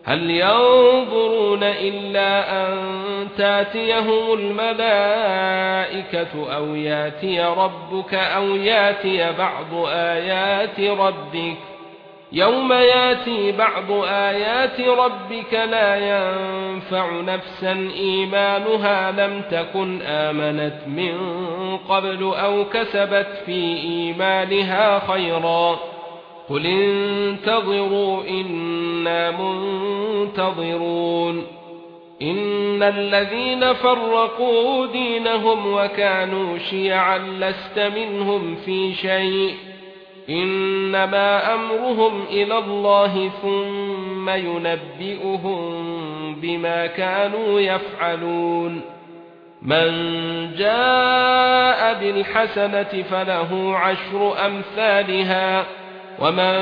هل ينظرون إلا أن تاتيهم الملائكة أو ياتي ربك أو ياتي بعض آيات ربك يوم ياتي بعض آيات ربك لا ينفع نفسا إيمانها لم تكن آمنت من قبل أو كسبت في إيمانها خيرا قل انتظروا إنا منتظرون إن الذين فرقوا دينهم وكانوا شيعا لست منهم في شيء إنما أمرهم إلى الله ثم ينبئهم بما كانوا يفعلون من جاء بالحسنة فله عشر أمثالها ومن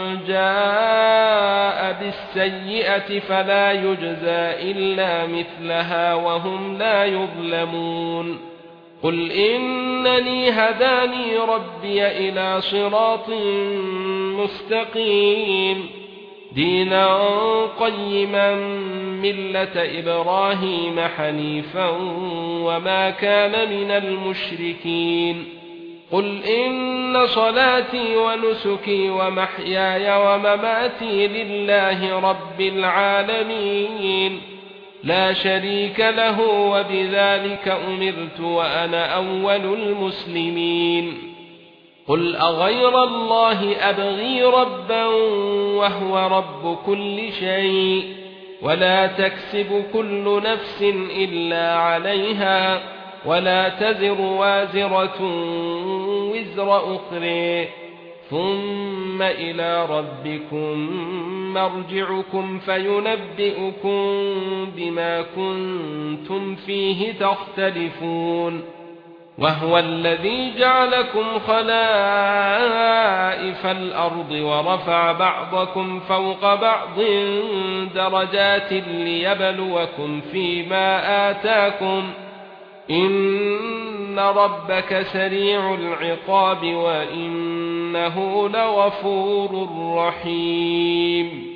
جاء بالسيئة فلا يجزى إلا مثلها وهم لا يظلمون قل إنني هداني ربي إلى صراط مستقيم دينا قيما ملة إبراهيم حنيفا وما كان من المشركين قل إن صلاتي ونسكي ومحياي ومماتي لله رب العالمين لا شريك له وبذلك أمرت وأنا أول المسلمين قل أغير الله أبغي ربا وهو رب كل شيء ولا تكسب كل نفس إلا عليها ولا تزر وازرة وزر أخرى ثم إلى ربكم مرجعكم فينبئكم بما كنتم فيه تختلفون وهو الذي جعلكم خلائف الأرض ورفع بعضكم فوق بعض درجات ليبلوكم فيما آتاكم إن ربك سريع العقاب وإنه لغفور رحيم